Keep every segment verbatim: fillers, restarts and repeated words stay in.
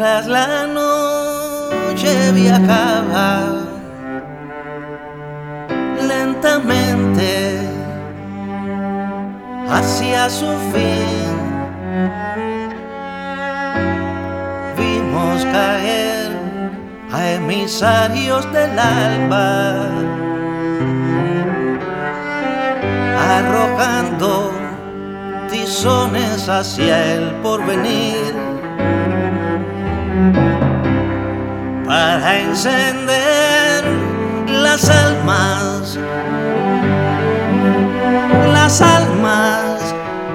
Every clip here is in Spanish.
Mientras la noche viajaba lentamente hacia su fin, vimos caer a emisarios del alba, arrojando tizones hacia el porvenir, para encender las almas, las almas.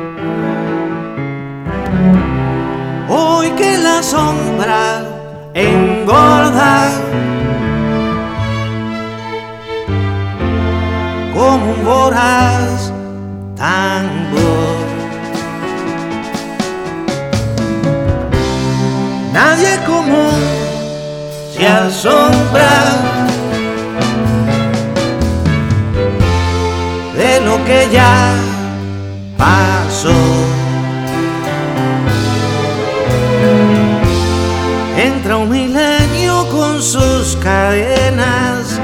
Hoy que la sombra engorda como un voraz tambor, nadie común se asombra de lo que ya pasó. Entra un milenio con sus cadenas,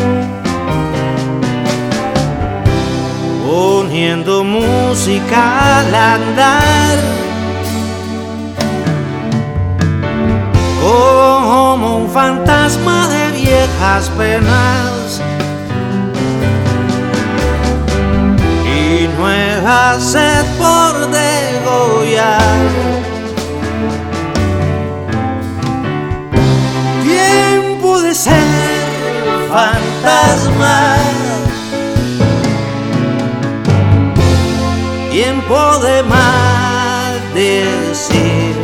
poniendo música al andar, como un fantasma de viejas penas y nueva sed por degollar. Tiempo de ser fantasma, tiempo de maldecir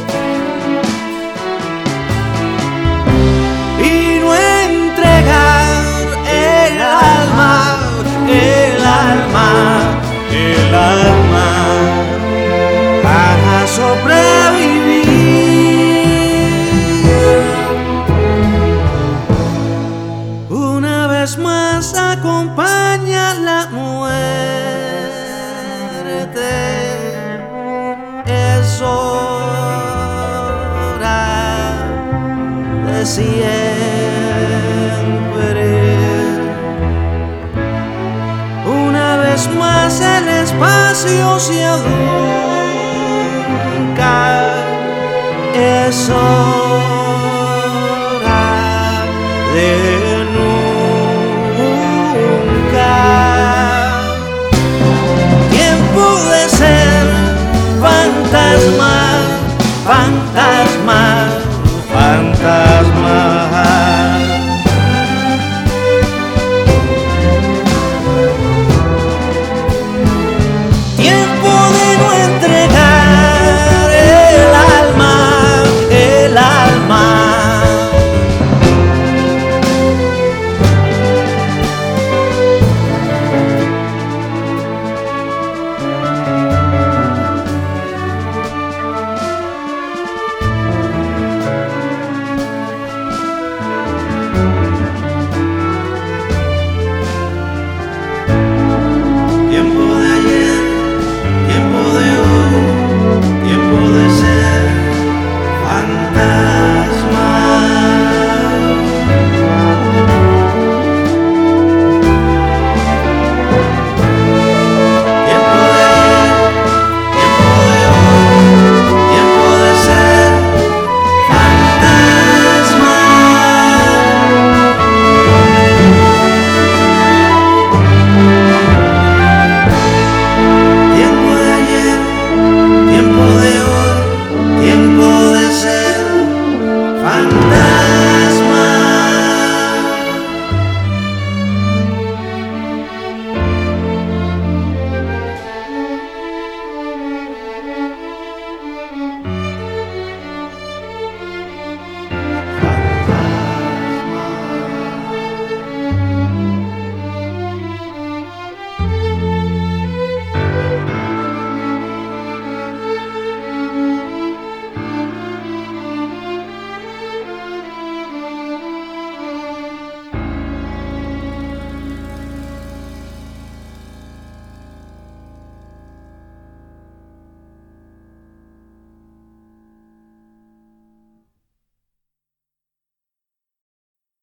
y no entregar el alma, el alma, el alma para sobrevivir. Una vez más acompaña la muerte, es hora de siempre. Una vez más el espacio se adunca, es hora